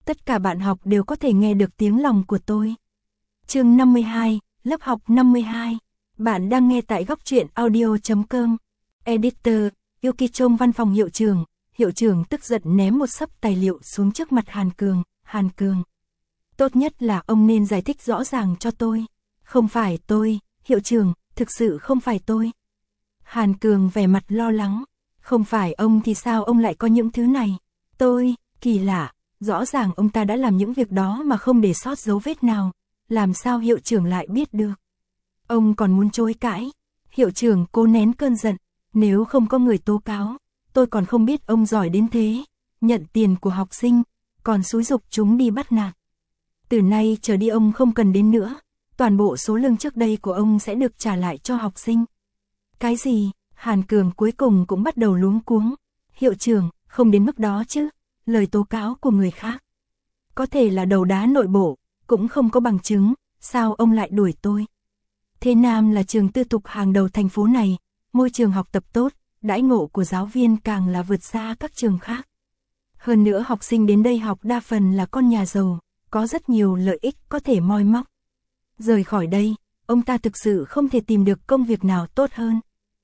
tất cả bạn học đều có thể nghe được tiếng lòng của tôi. Chương 52, lớp học 52. Bạn đang nghe tại góc truyện audio.com. Editor, Yuki trong văn phòng hiệu trưởng tức giận ném một xấp tài liệu xuống trước mặt Hàn Cường. Tốt nhất là ông nên giải thích rõ ràng cho tôi. Không phải tôi, hiệu trưởng, thực sự không phải tôi. Hàn Cường vẻ mặt lo lắng. Không phải ông thì sao ông lại có những thứ này? Tôi, kỳ lạ, rõ ràng ông ta đã làm những việc đó mà không để sót dấu vết nào. Làm sao hiệu trưởng lại biết được? Ông còn muốn chối cãi. Hiệu trưởng cố nén cơn giận. Nếu không có người tố cáo, tôi còn không biết ông giỏi đến thế. Nhận tiền của học sinh, còn xúi giục chúng đi bắt nạt. Từ nay trở đi ông không cần đến nữa. Toàn bộ số lương trước đây của ông sẽ được trả lại cho học sinh. Cái gì? Hàn Cường cuối cùng cũng bắt đầu luống cuống. Hiệu trưởng, không đến mức đó chứ. Lời tố cáo của người khác có thể là đầu đá nội bộ, cũng không có bằng chứng. Sao ông lại đuổi tôi? Thế Nam là trường tư thục hàng đầu thành phố này, môi trường học tập tốt, đãi ngộ của giáo viên càng là vượt xa các trường khác. Hơn nữa học sinh đến đây học đa phần là con nhà giàu, có rất nhiều lợi ích có thể moi móc. Rời khỏi đây, ông ta thực sự không thể tìm được công việc nào tốt hơn.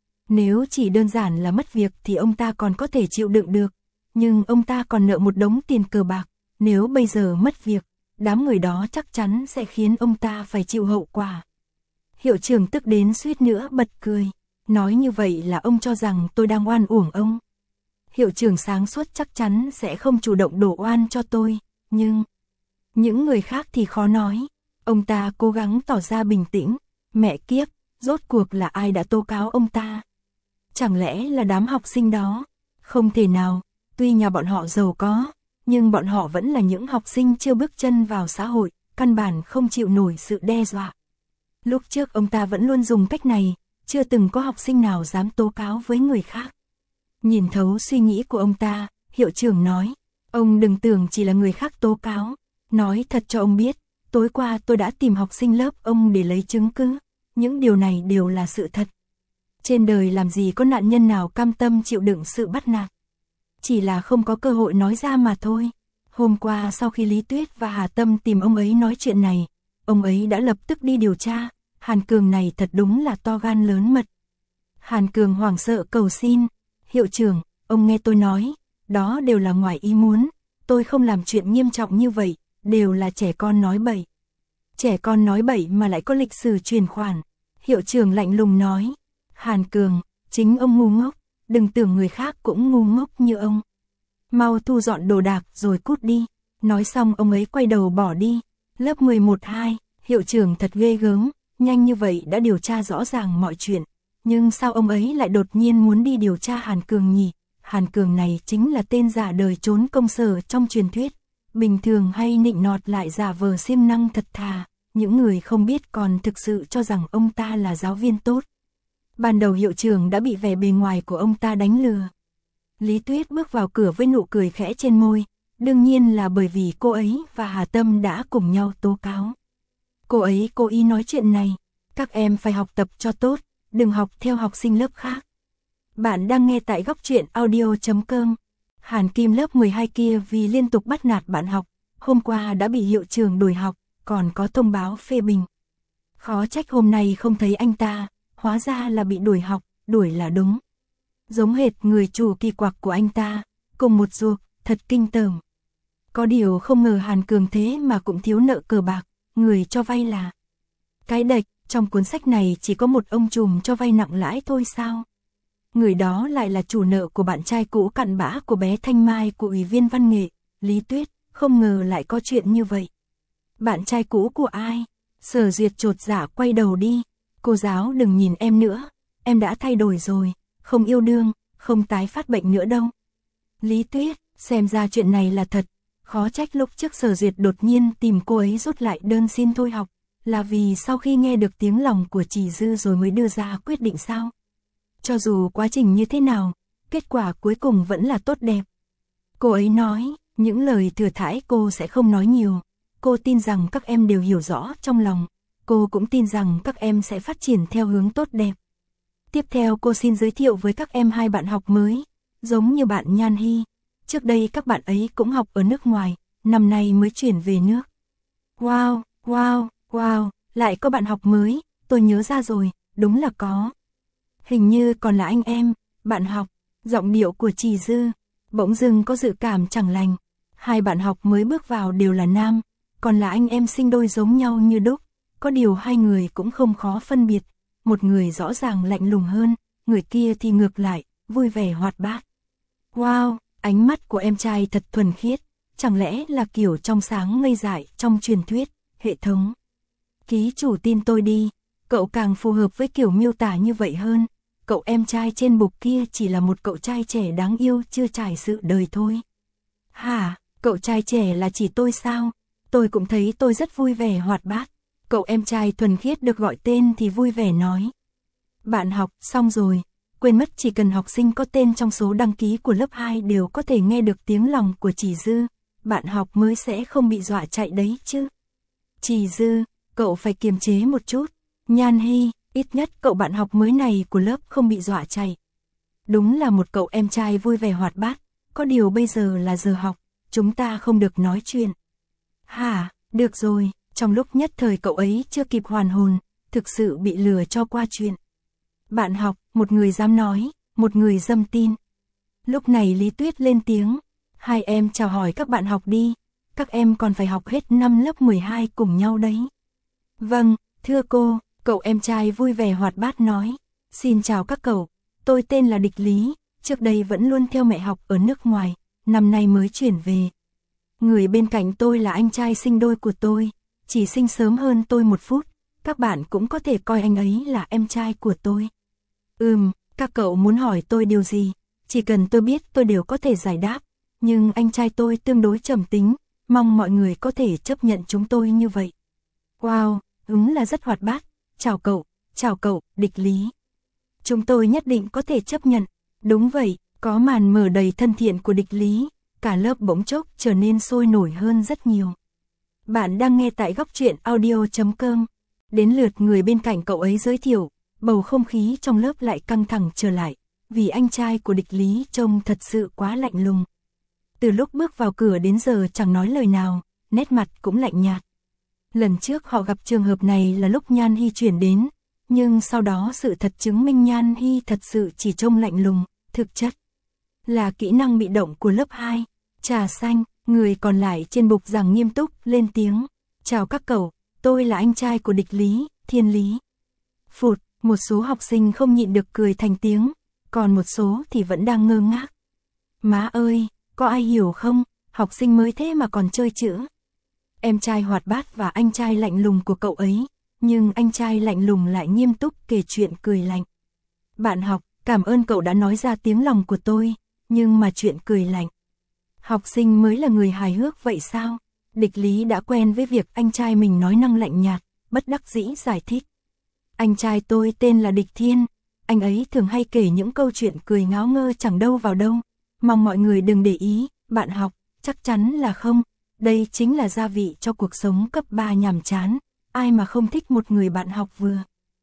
Nếu chỉ đơn giản là mất việc thì ông ta còn có thể chịu đựng được, nhưng ông ta còn nợ một đống tiền cờ bạc, nếu bây giờ mất việc, đám người đó chắc chắn sẽ khiến ông ta phải chịu hậu quả. Hiệu trưởng tức đến suýt nữa bật cười, nói như vậy là ông cho rằng tôi đang oan uổng ông. Hiệu trưởng sáng suốt chắc chắn sẽ không chủ động đổ oan cho tôi, nhưng những người khác thì khó nói. Ông ta cố gắng tỏ ra bình tĩnh, mẹ kiếp, rốt cuộc là ai đã tố cáo ông ta? Chẳng lẽ là đám học sinh đó? Không thể nào, tuy nhà bọn họ giàu có, nhưng bọn họ vẫn là những học sinh chưa bước chân vào xã hội, căn bản không chịu nổi sự đe dọa. Lúc trước ông ta vẫn luôn dùng cách này, chưa từng có học sinh nào dám tố cáo với người khác. Nhìn thấu suy nghĩ của ông ta, hiệu trưởng nói, ông đừng tưởng chỉ là người khác tố cáo, nói thật cho ông biết, tối qua tôi đã tìm học sinh lớp ông để lấy chứng cứ, những điều này đều là sự thật. Trên đời làm gì có nạn nhân nào cam tâm chịu đựng sự bắt nạt, chỉ là không có cơ hội nói ra mà thôi. Hôm qua sau khi Lý Tuyết và Hà Tâm tìm ông ấy nói chuyện này, ông ấy đã lập tức đi điều tra. Hàn Cường này thật đúng là to gan lớn mật. Hàn Cường hoảng sợ cầu xin, hiệu trưởng, ông nghe tôi nói, đó đều là ngoài ý muốn, tôi không làm chuyện nghiêm trọng như vậy, đều là trẻ con nói bậy. Trẻ con nói bậy mà lại có lịch sử truyền khoản. Hiệu trưởng lạnh lùng nói, Hàn Cường, chính ông ngu ngốc, đừng tưởng người khác cũng ngu ngốc như ông. Mau thu dọn đồ đạc rồi cút đi. Nói xong ông ấy quay đầu bỏ đi. Lớp 11-2, hiệu trưởng thật ghê gớm. Nhanh như vậy đã điều tra rõ ràng mọi chuyện, nhưng sao ông ấy lại đột nhiên muốn đi điều tra Hàn Cường nhỉ? Hàn Cường này chính là tên giả đời trốn công sở trong truyền thuyết, bình thường hay nịnh nọt lại giả vờ siêng năng thật thà, những người không biết còn thực sự cho rằng ông ta là giáo viên tốt. Ban đầu hiệu trưởng đã bị vẻ bề ngoài của ông ta đánh lừa. Lý Tuyết bước vào cửa với nụ cười khẽ trên môi, đương nhiên là bởi vì cô ấy và Hà Tâm đã cùng nhau tố cáo. Cô ấy cố ý nói chuyện này, các em phải học tập cho tốt, đừng học theo học sinh lớp khác. Bạn đang nghe tại góc truyện audio.com. Hàn Kim lớp 12 kia vì liên tục bắt nạt bạn học, hôm qua đã bị hiệu trưởng đuổi học, còn có thông báo phê bình. Khó trách hôm nay không thấy anh ta, hóa ra là bị đuổi học, đuổi là đúng. Giống hệt người chủ kỳ quặc của anh ta, cùng một ruột, thật kinh tởm. Có điều không ngờ Hàn Cường thế mà cũng thiếu nợ cờ bạc. Người cho vay là cái đệch, trong cuốn sách này chỉ có một ông trùm cho vay nặng lãi thôi sao? Người đó lại là chủ nợ của bạn trai cũ cặn bã của bé Thanh Mai của ủy viên văn nghệ, Lý Tuyết, không ngờ lại có chuyện như vậy. Bạn trai cũ của ai? Sở Duyệt chột dạ quay đầu đi, cô giáo đừng nhìn em nữa, em đã thay đổi rồi, không yêu đương, không tái phát bệnh nữa đâu. Lý Tuyết, xem ra chuyện này là thật. Khó trách lúc trước Sở Duyệt đột nhiên tìm cô ấy rút lại đơn xin thôi học, là vì sau khi nghe được tiếng lòng của Chỉ Dư rồi mới đưa ra quyết định sao? Cho dù quá trình như thế nào, kết quả cuối cùng vẫn là tốt đẹp. Cô ấy nói, những lời thừa thãi cô sẽ không nói nhiều, cô tin rằng các em đều hiểu rõ trong lòng, cô cũng tin rằng các em sẽ phát triển theo hướng tốt đẹp. Tiếp theo cô xin giới thiệu với các em hai bạn học mới, giống như bạn Nhan Hy. Trước đây các bạn ấy cũng học ở nước ngoài, năm nay mới chuyển về nước. Wow, wow, wow, lại có bạn học mới, tôi nhớ ra rồi, đúng là có. Hình như còn là anh em, bạn học, giọng điệu của Trì Dư, bỗng dưng có dự cảm chẳng lành. Hai bạn học mới bước vào đều là nam, còn là anh em sinh đôi giống nhau như đúc, có điều hai người cũng không khó phân biệt, một người rõ ràng lạnh lùng hơn, người kia thì ngược lại, vui vẻ hoạt bát. Wow, ánh mắt của em trai thật thuần khiết, chẳng lẽ là kiểu trong sáng ngây dại trong truyền thuyết, hệ thống. Ký chủ tin tôi đi, cậu càng phù hợp với kiểu miêu tả như vậy hơn, cậu em trai trên bục kia chỉ là một cậu trai trẻ đáng yêu chưa trải sự đời thôi. Hả, cậu trai trẻ là chỉ tôi sao? Tôi cũng thấy tôi rất vui vẻ hoạt bát. Cậu em trai thuần khiết được gọi tên thì vui vẻ nói. Bạn học, xong rồi, quên mất chỉ cần học sinh có tên trong số đăng ký của lớp 2 đều có thể nghe được tiếng lòng của Trì Dư, bạn học mới sẽ không bị dọa chạy đấy chứ. Trì Dư, cậu phải kiềm chế một chút. Nhan Hy, ít nhất cậu bạn học mới này của lớp không bị dọa chạy. Đúng là một cậu em trai vui vẻ hoạt bát, có điều bây giờ là giờ học, chúng ta không được nói chuyện. Hả, được rồi, trong lúc nhất thời cậu ấy chưa kịp hoàn hồn, thực sự bị lừa cho qua chuyện. Bạn học, một người dám nói, một người dâm tin. Lúc này Lý Tuyết lên tiếng, hai em chào hỏi các bạn học đi, các em còn phải học hết năm lớp 12 cùng nhau đấy. Vâng, thưa cô, cậu em trai vui vẻ hoạt bát nói, xin chào các cậu, tôi tên là Địch Lý, trước đây vẫn luôn theo mẹ học ở nước ngoài, năm nay mới chuyển về. Người bên cạnh tôi là anh trai sinh đôi của tôi, chỉ sinh sớm hơn tôi 1 phút, các bạn cũng có thể coi anh ấy là em trai của tôi. Các cậu muốn hỏi tôi điều gì, chỉ cần tôi biết tôi đều có thể giải đáp, nhưng anh trai tôi tương đối trầm tính, mong mọi người có thể chấp nhận chúng tôi như vậy. Wow, là rất hoạt bát, chào cậu, Địch Lý. Chúng tôi nhất định có thể chấp nhận, đúng vậy, có màn mở đầy thân thiện của Địch Lý, cả lớp bỗng chốc trở nên sôi nổi hơn rất nhiều. Bạn đang nghe tại góc truyện audio.com, đến lượt người bên cạnh cậu ấy giới thiệu, bầu không khí trong lớp lại căng thẳng trở lại, vì anh trai của Địch Lý trông thật sự quá lạnh lùng. Từ lúc bước vào cửa đến giờ chẳng nói lời nào, nét mặt cũng lạnh nhạt. Lần trước họ gặp trường hợp này là lúc Nhan Hy chuyển đến, nhưng sau đó sự thật chứng minh Nhan Hy thật sự chỉ trông lạnh lùng, thực chất là kỹ năng bị động của lớp 2. Trà xanh, người còn lại trên bục giảng nghiêm túc lên tiếng, chào các cậu, tôi là anh trai của Địch Lý, Thiên Lý. Phụt, một số học sinh không nhịn được cười thành tiếng, còn một số thì vẫn đang ngơ ngác. Má ơi, có ai hiểu không, học sinh mới thế mà còn chơi chữ. Em trai hoạt bát và anh trai lạnh lùng của cậu ấy, nhưng anh trai lạnh lùng lại nghiêm túc kể chuyện cười lạnh. Bạn học, cảm ơn cậu đã nói ra tiếng lòng của tôi, nhưng mà chuyện cười lạnh. Học sinh mới là người hài hước vậy sao? Địch Lý đã quen với việc anh trai mình nói năng lạnh nhạt, bất đắc dĩ giải thích. Anh trai tôi tên là Địch Thiên, anh ấy thường hay kể những câu chuyện cười ngáo ngơ chẳng đâu vào đâu. Mong mọi người đừng để ý, bạn học, chắc chắn là không. Đây chính là gia vị cho cuộc sống cấp 3 nhàm chán, ai mà không thích một người bạn học vừa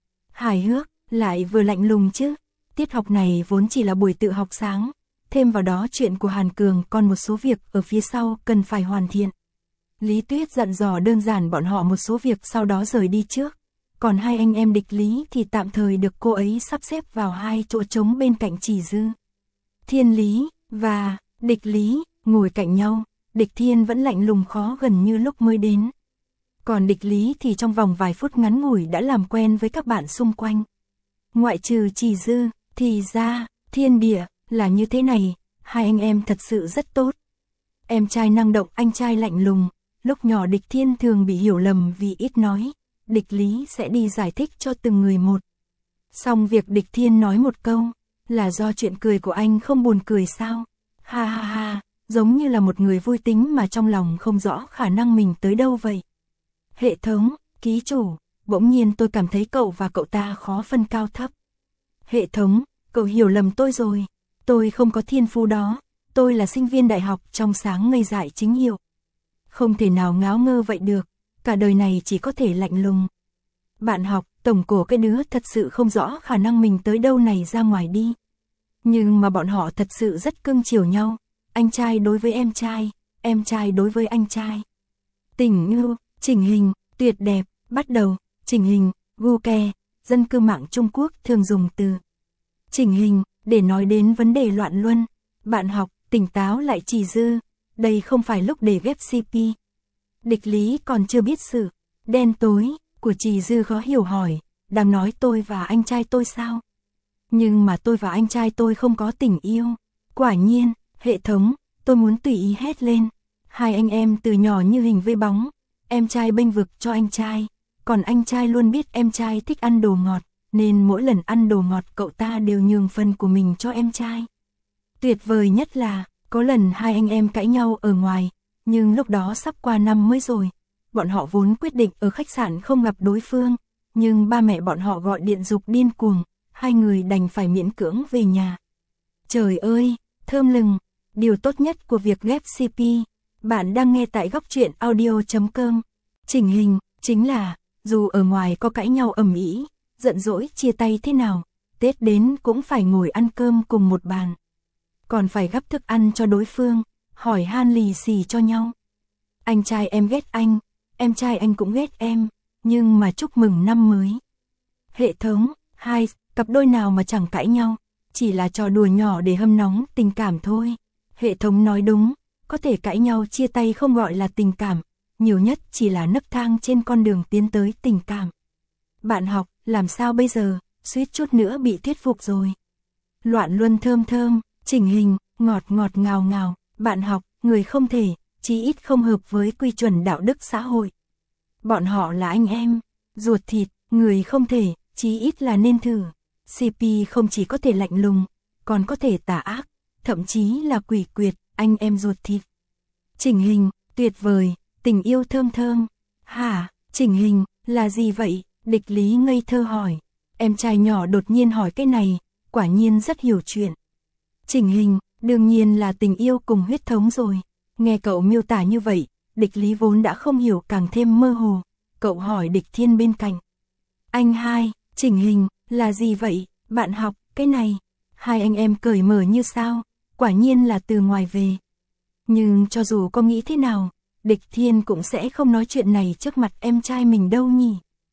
hài hước, lại vừa lạnh lùng chứ. Tiết học này vốn chỉ là buổi tự học sáng, thêm vào đó chuyện của Hàn Cường còn một số việc ở phía sau cần phải hoàn thiện. Lý Tuyết dặn dò đơn giản bọn họ một số việc sau đó rời đi trước, còn hai anh em Địch Lý thì tạm thời được cô ấy sắp xếp vào hai chỗ trống bên cạnh Trì Dư. Thiên Lý và Địch Lý ngồi cạnh nhau, Địch Thiên vẫn lạnh lùng khó gần như lúc mới đến. Còn Địch Lý thì trong vòng vài phút ngắn ngủi đã làm quen với các bạn xung quanh. Ngoại trừ Trì Dư, thì ra, thiên địa là như thế này, hai anh em thật sự rất tốt. Em trai năng động, anh trai lạnh lùng, lúc nhỏ Địch Thiên thường bị hiểu lầm vì ít nói, Địch Lý sẽ đi giải thích cho từng người một. Xong việc Địch Thiên nói một câu, là do chuyện cười của anh không buồn cười sao? Ha ha ha, giống như là một người vui tính mà trong lòng không rõ khả năng mình tới đâu vậy. Hệ thống, ký chủ, bỗng nhiên tôi cảm thấy cậu và cậu ta khó phân cao thấp. Hệ thống, cậu hiểu lầm tôi rồi, tôi không có thiên phú đó, tôi là sinh viên đại học trong sáng ngây dại chính hiệu. Không thể nào ngáo ngơ vậy được, cả đời này chỉ có thể lạnh lùng. Bạn học, tổng cổ cái đứa thật sự không rõ khả năng mình tới đâu này ra ngoài đi. Nhưng mà bọn họ thật sự rất cưng chiều nhau, anh trai đối với em trai, em trai đối với anh trai. Tình yêu, chỉnh hình, tuyệt đẹp, bắt đầu, chỉnh hình, gu ke, dân cư mạng Trung Quốc thường dùng từ chỉnh hình để nói đến vấn đề loạn luân. Bạn học, tỉnh táo lại Chỉ Dư, đây không phải lúc để ghép CP. Địch Lý còn chưa biết sự đen tối của Chỉ Dư khó hiểu hỏi, đang nói tôi và anh trai tôi sao? Nhưng mà tôi và anh trai tôi không có tình yêu. Quả nhiên, hệ thống, tôi muốn tùy ý hét lên. Hai anh em từ nhỏ như hình với bóng, em trai bênh vực cho anh trai, còn anh trai luôn biết em trai thích ăn đồ ngọt, nên mỗi lần ăn đồ ngọt cậu ta đều nhường phần của mình cho em trai. Tuyệt vời nhất là, có lần hai anh em cãi nhau ở ngoài, nhưng lúc đó sắp qua năm mới rồi. Bọn họ vốn quyết định ở khách sạn không gặp đối phương, nhưng ba mẹ bọn họ gọi điện giục điên cuồng, hai người đành phải miễn cưỡng về nhà. Trời ơi, thơm lừng, điều tốt nhất của việc ghép CP. Bạn đang nghe tại góc truyện audio.com. Chỉnh hình, chính là, dù ở ngoài có cãi nhau ầm ĩ, giận dỗi chia tay thế nào, Tết đến cũng phải ngồi ăn cơm cùng một bàn. Còn phải gắp thức ăn cho đối phương, hỏi han lì xì cho nhau. Anh trai em ghét anh, em trai anh cũng ghét em, nhưng mà chúc mừng năm mới. Hệ thống, hai, cặp đôi nào mà chẳng cãi nhau, chỉ là trò đùa nhỏ để hâm nóng tình cảm thôi. Hệ thống nói đúng, có thể cãi nhau chia tay không gọi là tình cảm, nhiều nhất chỉ là nấc thang trên con đường tiến tới tình cảm. Bạn học, làm sao bây giờ, suýt chút nữa bị thuyết phục rồi. Loạn luân thơm thơm, chỉnh hình, ngọt ngọt ngào ngào, bạn học, người không thể, chí ít không hợp với quy chuẩn đạo đức xã hội. Bọn họ là anh em, ruột thịt, người không thể, chí ít là nên thử. CP không chỉ có thể lạnh lùng, còn có thể tà ác, thậm chí là quỷ quyệt, anh em ruột thịt. Chỉnh hình, tuyệt vời, tình yêu thơm thơm. Hả, chỉnh hình, là gì vậy? Địch Lý ngây thơ hỏi. Em trai nhỏ đột nhiên hỏi cái này, quả nhiên rất hiểu chuyện. Chỉnh hình, đương nhiên là tình yêu cùng huyết thống rồi. Nghe cậu miêu tả như vậy, Địch Lý vốn đã không hiểu càng thêm mơ hồ. Cậu hỏi Địch Thiên bên cạnh. Anh hai, chỉnh hình, là gì vậy? Bạn học, cái này. Hai anh em cởi mở như sao? Quả nhiên là từ ngoài về. Nhưng cho dù có nghĩ thế nào, Địch Thiên cũng sẽ không nói chuyện này trước mặt em trai mình đâu nhỉ.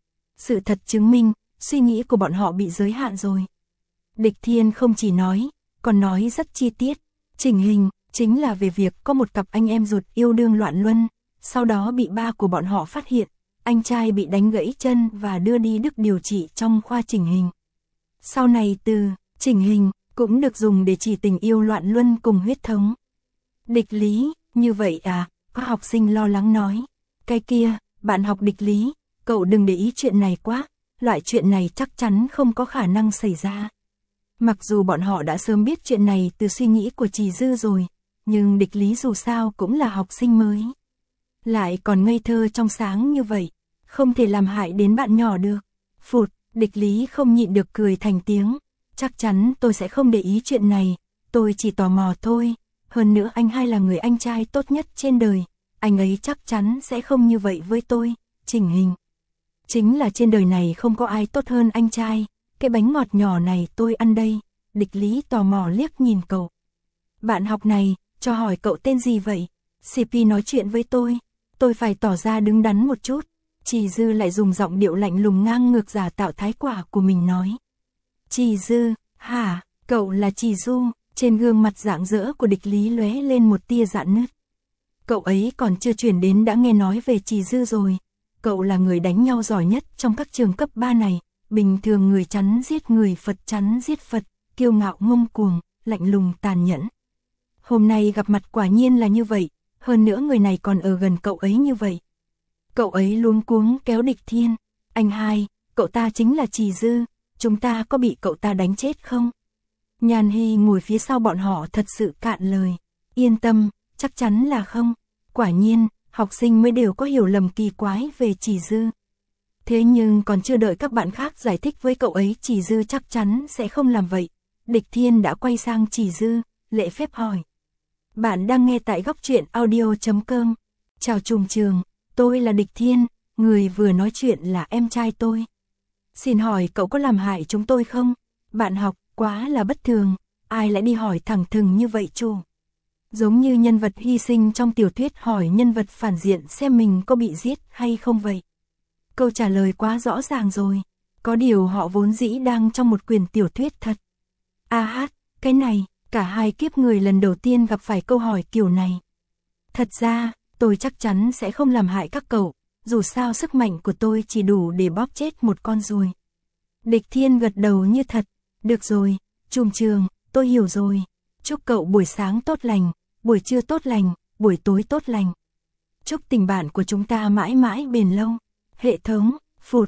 Sự thật chứng minh, suy nghĩ của bọn họ bị giới hạn rồi. Địch Thiên không chỉ nói, còn nói rất chi tiết. Chỉnh hình, chính là về việc có một cặp anh em ruột yêu đương loạn luân, sau đó bị ba của bọn họ phát hiện, anh trai bị đánh gãy chân và đưa đi Đức điều trị trong khoa chỉnh hình. Sau này từ chỉnh hình cũng được dùng để chỉ tình yêu loạn luân cùng huyết thống. Địch Lý, như vậy à? Có học sinh lo lắng nói. Cái kia, bạn học Địch Lý, cậu đừng để ý chuyện này quá, loại chuyện này chắc chắn không có khả năng xảy ra. Mặc dù bọn họ đã sớm biết chuyện này từ suy nghĩ của Chỉ Dư rồi, nhưng Địch Lý dù sao cũng là học sinh mới. Lại còn ngây thơ trong sáng như vậy, không thể làm hại đến bạn nhỏ được. Phụt, Địch Lý không nhịn được cười thành tiếng. Chắc chắn tôi sẽ không để ý chuyện này, tôi chỉ tò mò thôi. Hơn nữa anh hai là người anh trai tốt nhất trên đời, anh ấy chắc chắn sẽ không như vậy với tôi. Chỉnh hình, chính là trên đời này không có ai tốt hơn anh trai. Cái bánh ngọt nhỏ này tôi ăn đây. Địch Lý tò mò liếc nhìn cậu. Bạn học này, cho hỏi cậu tên gì vậy? CP nói chuyện với tôi phải tỏ ra đứng đắn một chút. Chỉ Dư lại dùng giọng điệu lạnh lùng ngang ngược giả tạo thái quả của mình nói. Chỉ Dư, hả, cậu là Chỉ Du? Trên gương mặt rạng rỡ của Địch Lý lóe lên một tia rạn nứt. Cậu ấy còn chưa chuyển đến đã nghe nói về Chỉ Dư rồi. Cậu là người đánh nhau giỏi nhất trong các trường cấp 3 này. Bình thường người chắn giết người, Phật chắn giết Phật, kiêu ngạo ngông cuồng, lạnh lùng tàn nhẫn. Hôm nay gặp mặt quả nhiên là như vậy, hơn nữa người này còn ở gần cậu ấy như vậy. Cậu ấy luống cuống kéo Địch Thiên. Anh hai, cậu ta chính là Chỉ Dư, chúng ta có bị cậu ta đánh chết không? Nhàn Hy ngồi phía sau bọn họ thật sự cạn lời. Yên tâm, chắc chắn là không. Quả nhiên, học sinh mới đều có hiểu lầm kỳ quái về Chỉ Dư. Thế nhưng còn chưa đợi các bạn khác giải thích với cậu ấy, Chỉ Dư chắc chắn sẽ không làm vậy. Địch Thiên đã quay sang Chỉ Dư, lễ phép hỏi. Bạn đang nghe tại góc truyện audio.com. Chào trùng trường, tôi là Địch Thiên, người vừa nói chuyện là em trai tôi. Xin hỏi cậu có làm hại chúng tôi không? Bạn học, quá là bất thường, ai lại đi hỏi thẳng thừng như vậy chú? Giống như nhân vật hy sinh trong tiểu thuyết hỏi nhân vật phản diện xem mình có bị giết hay không vậy. Câu trả lời quá rõ ràng rồi. Có điều họ vốn dĩ đang trong một quyển tiểu thuyết thật. Cái này, cả hai kiếp người lần đầu tiên gặp phải câu hỏi kiểu này. Thật ra, tôi chắc chắn sẽ không làm hại các cậu, dù sao sức mạnh của tôi chỉ đủ để bóp chết một con ruồi. Địch Thiên gật đầu như thật. Được rồi, Trùm Trường, tôi hiểu rồi. Chúc cậu buổi sáng tốt lành, buổi trưa tốt lành, buổi tối tốt lành. Chúc tình bạn của chúng ta mãi mãi bền lâu. Hệ thống,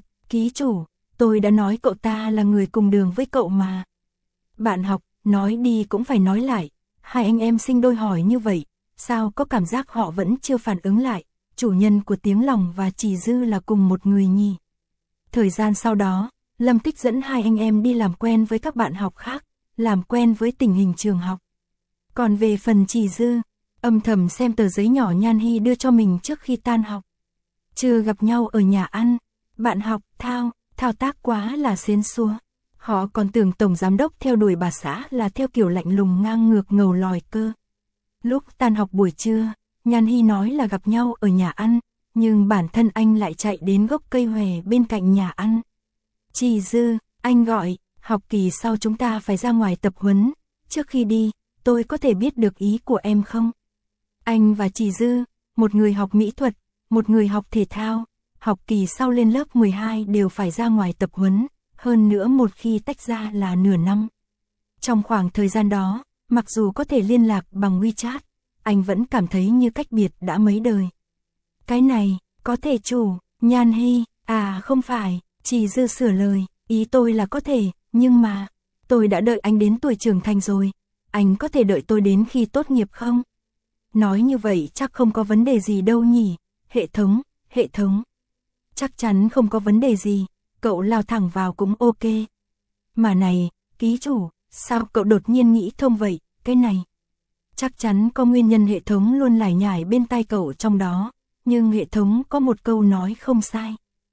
ký chủ, tôi đã nói cậu ta là người cùng đường với cậu mà. Bạn học, nói đi cũng phải nói lại. Hai anh em sinh đôi hỏi như vậy, sao có cảm giác họ vẫn chưa phản ứng lại. Chủ nhân của tiếng lòng và Chỉ Dư là cùng một người nhỉ. Thời gian sau đó, Lâm Tích dẫn hai anh em đi làm quen với các bạn học khác, làm quen với tình hình trường học. Còn về phần Chỉ Dư, âm thầm xem tờ giấy nhỏ Nhan Hy đưa cho mình trước khi tan học. Chưa gặp nhau ở nhà ăn, bạn học thao tác quá là xến xúa. Họ còn tưởng tổng giám đốc theo đuổi bà xã là theo kiểu lạnh lùng ngang ngược ngầu lòi cơ. Lúc tan học buổi trưa, Nhan Hy nói là gặp nhau ở nhà ăn, nhưng bản thân anh lại chạy đến gốc cây hòe bên cạnh nhà ăn. Chỉ Dư, anh gọi, học kỳ sau chúng ta phải ra ngoài tập huấn, trước khi đi, tôi có thể biết được ý của em không? Anh và Chỉ Dư, một người học mỹ thuật, một người học thể thao, học kỳ sau lên lớp 12 đều phải ra ngoài tập huấn, hơn nữa một khi tách ra là nửa năm. Trong khoảng thời gian đó, mặc dù có thể liên lạc bằng WeChat, anh vẫn cảm thấy như cách biệt đã mấy đời. Cái này, có thể chủ, Nhan Hy, không phải, Chỉ Dư sửa lời, ý tôi là có thể, nhưng mà, tôi đã đợi anh đến tuổi trưởng thành rồi, anh có thể đợi tôi đến khi tốt nghiệp không? Nói như vậy chắc không có vấn đề gì đâu nhỉ, hệ thống. Chắc chắn không có vấn đề gì, cậu lao thẳng vào cũng ok. Mà này, ký chủ, sao cậu đột nhiên nghĩ thông vậy, cái này? Chắc chắn có nguyên nhân hệ thống luôn lải nhải bên tai cậu trong đó, nhưng hệ thống có một câu nói không sai.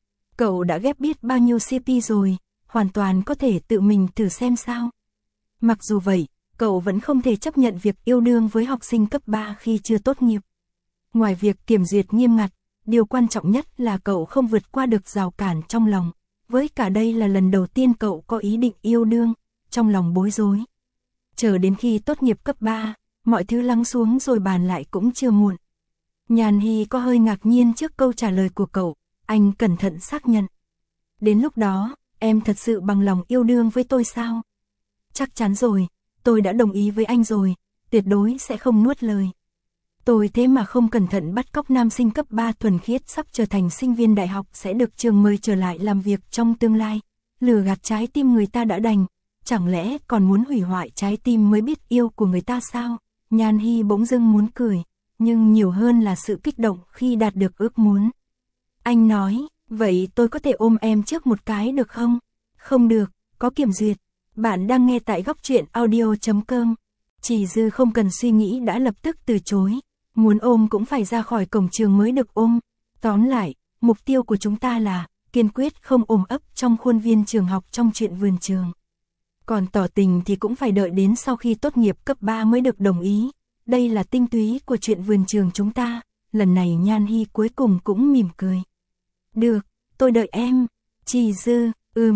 Cậu đã ghép biết bao nhiêu CP rồi, hoàn toàn có thể tự mình thử xem sao. Mặc dù vậy, cậu vẫn không thể chấp nhận việc yêu đương với học sinh cấp 3 khi chưa tốt nghiệp. Ngoài việc kiểm duyệt nghiêm ngặt, điều quan trọng nhất là cậu không vượt qua được rào cản trong lòng. Với cả đây là lần đầu tiên cậu có ý định yêu đương, trong lòng bối rối. Chờ đến khi tốt nghiệp cấp 3, mọi thứ lắng xuống rồi bàn lại cũng chưa muộn. Nhan Hy có hơi ngạc nhiên trước câu trả lời của cậu, anh cẩn thận xác nhận. Đến lúc đó, em thật sự bằng lòng yêu đương với tôi sao? Chắc chắn rồi, tôi đã đồng ý với anh rồi, tuyệt đối sẽ không nuốt lời. Tôi thế mà không cẩn thận bắt cóc nam sinh cấp 3 thuần khiết sắp trở thành sinh viên đại học sẽ được trường mời trở lại làm việc trong tương lai. Lừa gạt trái tim người ta đã đành, chẳng lẽ còn muốn hủy hoại trái tim mới biết yêu của người ta sao? Nhan Hy bỗng dưng muốn cười, nhưng nhiều hơn là sự kích động khi đạt được ước muốn. Anh nói, vậy tôi có thể ôm em trước một cái được không? Không được, có kiểm duyệt. Bạn đang nghe tại góc truyện audio.com. Chỉ Dư không cần suy nghĩ đã lập tức từ chối. Muốn ôm cũng phải ra khỏi cổng trường mới được ôm. Tóm lại, mục tiêu của chúng ta là kiên quyết không ôm ấp trong khuôn viên trường học trong chuyện vườn trường. Còn tỏ tình thì cũng phải đợi đến sau khi tốt nghiệp cấp 3 mới được đồng ý. Đây là tinh túy của chuyện vườn trường chúng ta. Lần này Nhan Hy cuối cùng cũng mỉm cười. Được, tôi đợi em. Chỉ Dư,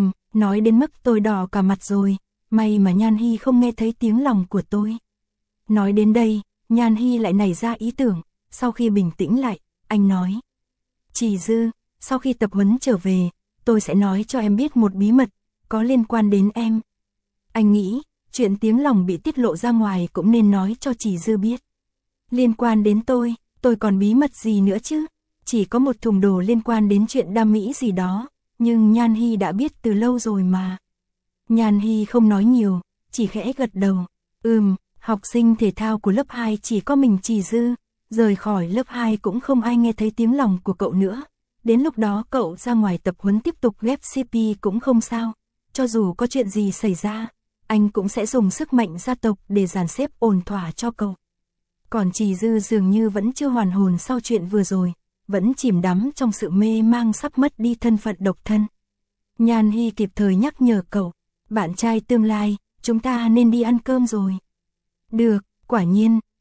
nói đến mức tôi đỏ cả mặt rồi. May mà Nhan Hy không nghe thấy tiếng lòng của tôi. Nói đến đây, Nhan Hy lại nảy ra ý tưởng. Sau khi bình tĩnh lại, anh nói. Chỉ Dư, sau khi tập huấn trở về, tôi sẽ nói cho em biết một bí mật, có liên quan đến em. Anh nghĩ, chuyện tiếng lòng bị tiết lộ ra ngoài cũng nên nói cho Chỉ Dư biết. Liên quan đến tôi còn bí mật gì nữa chứ? Chỉ có một thùng đồ liên quan đến chuyện đam mỹ gì đó, nhưng Nhan Hy đã biết từ lâu rồi mà. Nhan Hy không nói nhiều, chỉ khẽ gật đầu. Học sinh thể thao của lớp 2 chỉ có mình Chỉ Dư, rời khỏi lớp 2 cũng không ai nghe thấy tiếng lòng của cậu nữa. Đến lúc đó cậu ra ngoài tập huấn tiếp tục ghép CP cũng không sao. Cho dù có chuyện gì xảy ra, anh cũng sẽ dùng sức mạnh gia tộc để dàn xếp ổn thỏa cho cậu. Còn Chỉ Dư dường như vẫn chưa hoàn hồn sau chuyện vừa rồi, vẫn chìm đắm trong sự mê mang sắp mất đi thân phận độc thân. Nhan Hy kịp thời nhắc nhở cậu, bạn trai tương lai, chúng ta nên đi ăn cơm rồi. Được, quả nhiên,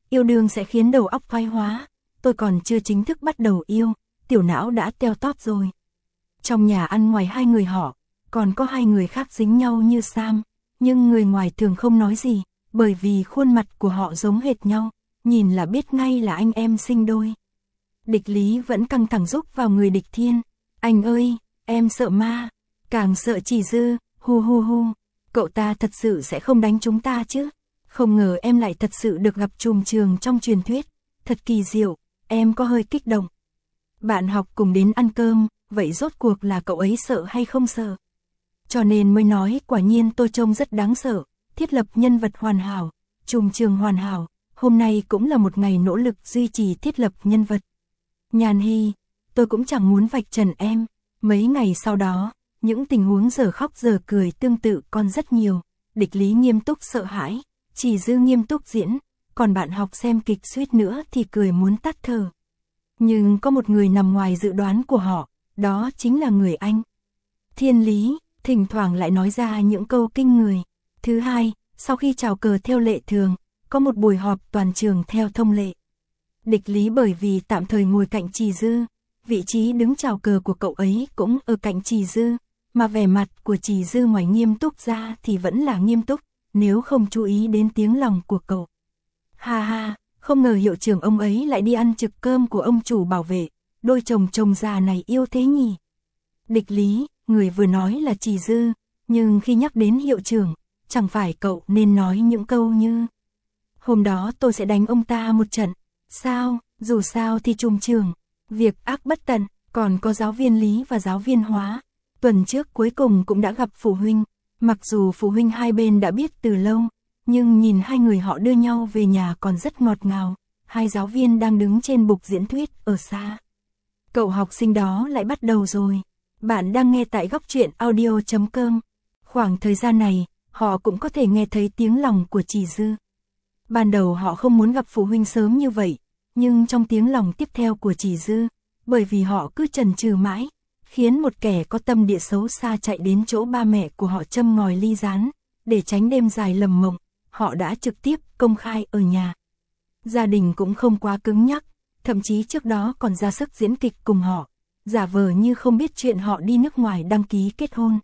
Yêu đương sẽ khiến đầu óc thoái hóa, tôi còn chưa chính thức bắt đầu yêu, tiểu não đã teo tóp rồi. Trong nhà ăn ngoài hai người họ, còn có hai người khác dính nhau như Sam, nhưng người ngoài thường không nói gì, bởi vì khuôn mặt của họ giống hệt nhau, nhìn là biết ngay là anh em sinh đôi. Địch Lý vẫn căng thẳng rúc vào người Địch Thiên. Anh ơi, em sợ ma, càng sợ Chỉ Dư, hu hu hu, cậu ta thật sự sẽ không đánh chúng ta chứ? Không ngờ em lại thật sự được gặp trùm trường trong truyền thuyết, thật kỳ diệu, em có hơi kích động. Bạn học cùng đến ăn cơm, vậy rốt cuộc là cậu ấy sợ hay không sợ? Cho nên mới nói quả nhiên tôi trông rất đáng sợ, thiết lập nhân vật hoàn hảo, trùm trường hoàn hảo, hôm nay cũng là một ngày nỗ lực duy trì thiết lập nhân vật. Nhàn Hy, tôi cũng chẳng muốn vạch trần em, mấy ngày sau đó, những tình huống giờ khóc giờ cười tương tự còn rất nhiều, Địch Lý nghiêm túc sợ hãi, Chỉ Dư nghiêm túc diễn, còn bạn học xem kịch suýt nữa thì cười muốn tắt thở. Nhưng có một người nằm ngoài dự đoán của họ, đó chính là người anh. Thiên Lý, thỉnh thoảng lại nói ra những câu kinh người. Thứ hai, sau khi chào cờ theo lệ thường, có một buổi họp toàn trường theo thông lệ. Địch Lý bởi vì tạm thời ngồi cạnh Chỉ Dư, vị trí đứng chào cờ của cậu ấy cũng ở cạnh Chỉ Dư, mà vẻ mặt của Chỉ Dư ngoài nghiêm túc ra thì vẫn là nghiêm túc, nếu không chú ý đến tiếng lòng của cậu. Ha ha, không ngờ hiệu trưởng ông ấy lại đi ăn trực cơm của ông chủ bảo vệ, đôi chồng già này yêu thế nhỉ. Địch Lý, người vừa nói là Chỉ Dư, nhưng khi nhắc đến hiệu trưởng, chẳng phải cậu nên nói những câu như hôm đó tôi sẽ đánh ông ta một trận, sao, dù sao thì trùm trường, việc ác bất tận, còn có giáo viên lý và giáo viên hóa. Tuần trước cuối cùng cũng đã gặp phụ huynh, mặc dù phụ huynh hai bên đã biết từ lâu, nhưng nhìn hai người họ đưa nhau về nhà còn rất ngọt ngào, hai giáo viên đang đứng trên bục diễn thuyết ở xa. Cậu học sinh đó lại bắt đầu rồi. Bạn đang nghe tại góc truyện audio.com. Khoảng thời gian này, họ cũng có thể nghe thấy tiếng lòng của Chỉ Dư. Ban đầu họ không muốn gặp phụ huynh sớm như vậy, nhưng trong tiếng lòng tiếp theo của Chỉ Dư, bởi vì họ cứ chần chừ mãi, khiến một kẻ có tâm địa xấu xa chạy đến chỗ ba mẹ của họ châm ngòi ly gián, để tránh đêm dài lầm mộng, họ đã trực tiếp công khai ở nhà. Gia đình cũng không quá cứng nhắc, thậm chí trước đó còn ra sức diễn kịch cùng họ, giả vờ như không biết chuyện họ đi nước ngoài đăng ký kết hôn.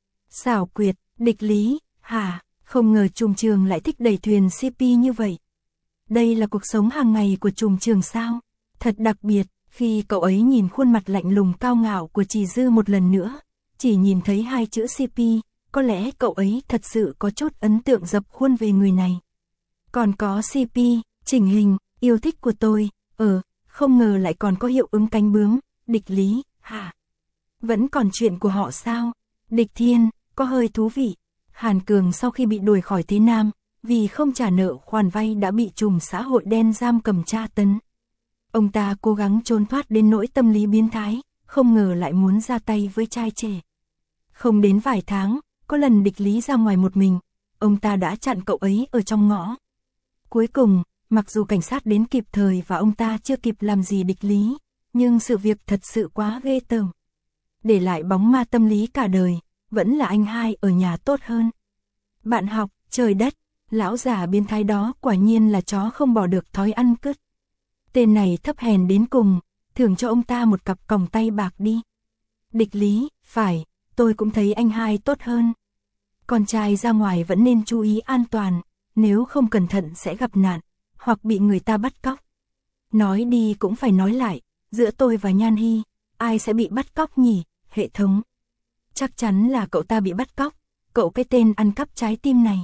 Xảo quyệt, Địch Lý, hả, không ngờ trùm trường lại thích đẩy thuyền CP như vậy. Đây là cuộc sống hàng ngày của trùm trường sao? Thật đặc biệt, khi cậu ấy nhìn khuôn mặt lạnh lùng cao ngạo của Chỉ Dư một lần nữa, chỉ nhìn thấy hai chữ CP, có lẽ cậu ấy thật sự có chút ấn tượng dập khuôn về người này. Còn có CP, chỉnh hình, yêu thích của tôi, không ngờ lại còn có hiệu ứng cánh bướm, Địch Lý, hả? Vẫn còn chuyện của họ sao? Địch Thiên, có hơi thú vị. Hàn Cường sau khi bị đuổi khỏi Thế Nam, vì không trả nợ khoản vay đã bị trùm xã hội đen giam cầm tra tấn. Ông ta cố gắng trốn thoát đến nỗi tâm lý biến thái, không ngờ lại muốn ra tay với trai trẻ. Không đến vài tháng, có lần Địch Lý ra ngoài một mình, ông ta đã chặn cậu ấy ở trong ngõ. Cuối cùng, mặc dù cảnh sát đến kịp thời và ông ta chưa kịp làm gì Địch Lý, nhưng sự việc thật sự quá ghê tởm. Để lại bóng ma tâm lý cả đời, vẫn là anh hai ở nhà tốt hơn. Bạn học, trời đất, lão già biến thái đó quả nhiên là chó không bỏ được thói ăn cứt. Tên này thấp hèn đến cùng, thưởng cho ông ta một cặp còng tay bạc đi. Địch Lý, phải, tôi cũng thấy anh hai tốt hơn. Con trai ra ngoài vẫn nên chú ý an toàn, nếu không cẩn thận sẽ gặp nạn, hoặc bị người ta bắt cóc. Nói đi cũng phải nói lại, giữa tôi và Nhan Hy, ai sẽ bị bắt cóc nhỉ, hệ thống? Chắc chắn là cậu ta bị bắt cóc, cậu cái tên ăn cắp trái tim này.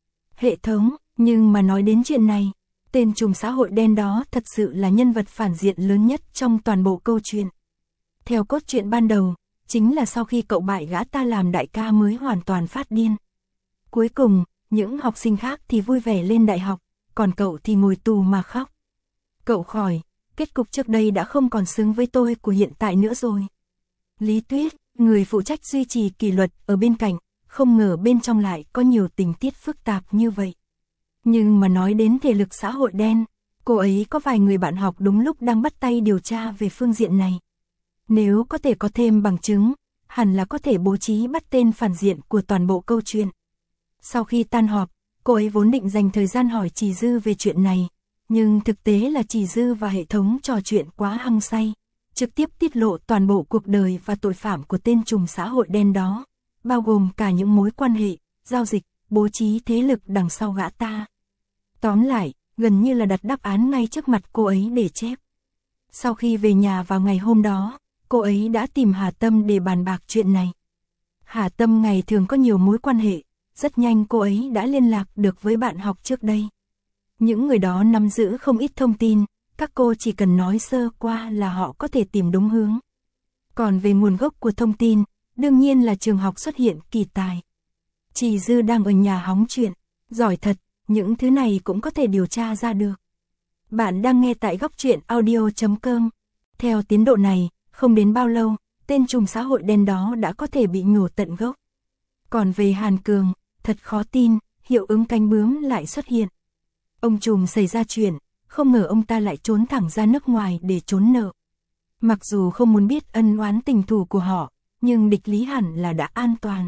Hệ thống, nhưng mà nói đến chuyện này, tên trùm xã hội đen đó thật sự là nhân vật phản diện lớn nhất trong toàn bộ câu chuyện. Theo cốt truyện ban đầu, chính là sau khi cậu bại gã ta làm đại ca mới hoàn toàn phát điên. Cuối cùng, những học sinh khác thì vui vẻ lên đại học, còn cậu thì ngồi tù mà khóc. Cậu khỏi, kết cục trước đây đã không còn xứng với tôi của hiện tại nữa rồi. Lý Tuyết, người phụ trách duy trì kỷ luật ở bên cạnh, không ngờ bên trong lại có nhiều tình tiết phức tạp như vậy. Nhưng mà nói đến thể lực xã hội đen, cô ấy có vài người bạn học đúng lúc đang bắt tay điều tra về phương diện này. Nếu có thể có thêm bằng chứng, hẳn là có thể bố trí bắt tên phản diện của toàn bộ câu chuyện. Sau khi tan họp, cô ấy vốn định dành thời gian hỏi Chỉ Dư về chuyện này, Nhưng thực tế là Chỉ Dư và hệ thống trò chuyện quá hăng say, trực tiếp tiết lộ toàn bộ cuộc đời và tội phạm của tên trùm xã hội đen đó, bao gồm cả những mối quan hệ, giao dịch, bố trí thế lực đằng sau gã ta. Tóm lại, gần như là đặt đáp án ngay trước mặt cô ấy để chép. Sau khi về nhà vào ngày hôm đó, cô ấy đã tìm Hà Tâm để bàn bạc chuyện này. Hà Tâm ngày thường có nhiều mối quan hệ, rất nhanh cô ấy đã liên lạc được với bạn học trước đây. Những người đó nắm giữ không ít thông tin, các cô chỉ cần nói sơ qua là họ có thể tìm đúng hướng. Còn về nguồn gốc của thông tin, đương nhiên là trường học xuất hiện kỳ tài. Chỉ Dư đang ở nhà hóng chuyện, giỏi thật, những thứ này cũng có thể điều tra ra được. Bạn đang nghe tại Góc Truyện Audio.com. Theo tiến độ này, không đến bao lâu, tên trùm xã hội đen đó đã có thể bị nhổ tận gốc. Còn về Hàn Cường, thật khó tin, hiệu ứng cánh bướm lại xuất hiện. Ông trùm xảy ra chuyện, không ngờ ông ta lại trốn thẳng ra nước ngoài để trốn nợ. Mặc dù không muốn biết ân oán tình thù của họ, nhưng địch lý hẳn là đã an toàn.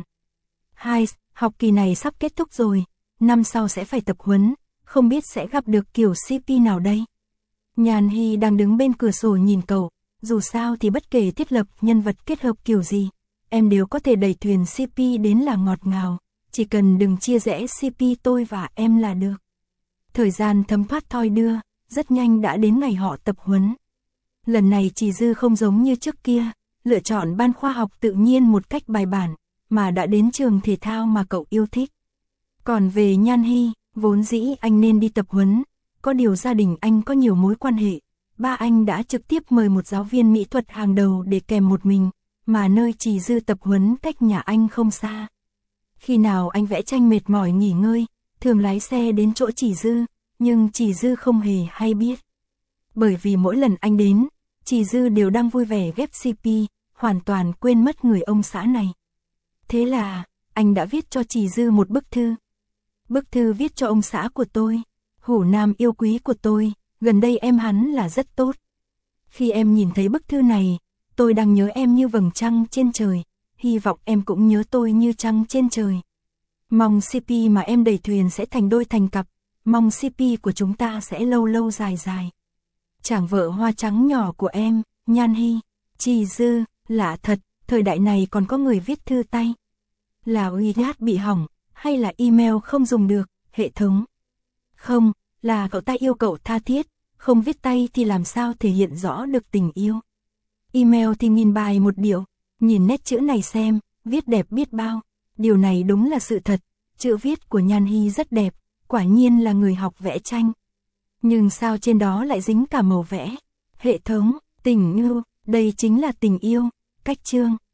Học kỳ này sắp kết thúc rồi, năm sau sẽ phải tập huấn, không biết sẽ gặp được kiểu CP nào đây. Nhàn Hy đang đứng bên cửa sổ nhìn cậu, dù sao thì bất kể thiết lập nhân vật kết hợp kiểu gì, em đều có thể đẩy thuyền CP đến là ngọt ngào, chỉ cần đừng chia rẽ CP tôi và em là được. Thời gian thấm thoát thoi đưa, rất nhanh đã đến ngày họ tập huấn. Lần này Chỉ Dư không giống như trước kia, lựa chọn ban khoa học tự nhiên một cách bài bản, mà đã đến trường thể thao mà cậu yêu thích. Còn về Nhan Hy, vốn dĩ anh nên đi tập huấn, có điều gia đình anh có nhiều mối quan hệ, ba anh đã trực tiếp mời một giáo viên mỹ thuật hàng đầu để kèm một mình, mà nơi Chỉ Dư tập huấn cách nhà anh không xa. Khi nào anh vẽ tranh mệt mỏi nghỉ ngơi, thường lái xe đến chỗ Chỉ Dư, nhưng Chỉ Dư không hề hay biết. Bởi vì mỗi lần anh đến, Chỉ Dư đều đang vui vẻ ghép CP, hoàn toàn quên mất người ông xã này. Thế là, anh đã viết cho Chỉ Dư một bức thư. Bức thư viết cho ông xã của tôi, Hủ Nam yêu quý của tôi, gần đây em hắn là rất tốt. Khi em nhìn thấy bức thư này, tôi đang nhớ em như vầng trăng trên trời, hy vọng em cũng nhớ tôi như trăng trên trời. Mong CP mà em đẩy thuyền sẽ thành đôi thành cặp, mong CP của chúng ta sẽ lâu lâu dài dài. Chàng vợ hoa trắng nhỏ của em, Nhan Hy. Chỉ Dư, lạ thật, thời đại này còn có người viết thư tay. Là WeChat bị hỏng, hay là email không dùng được, hệ thống? Không, là cậu ta yêu cầu tha thiết, không viết tay thì làm sao thể hiện rõ được tình yêu. Email thì nghìn bài một điệu, nhìn nét chữ này xem, viết đẹp biết bao. Điều này đúng là sự thật, chữ viết của Nhan Hy rất đẹp, quả nhiên là người học vẽ tranh. Nhưng sao trên đó lại dính cả màu vẽ? Hệ thống, tình yêu, đây chính là tình yêu, cách chương.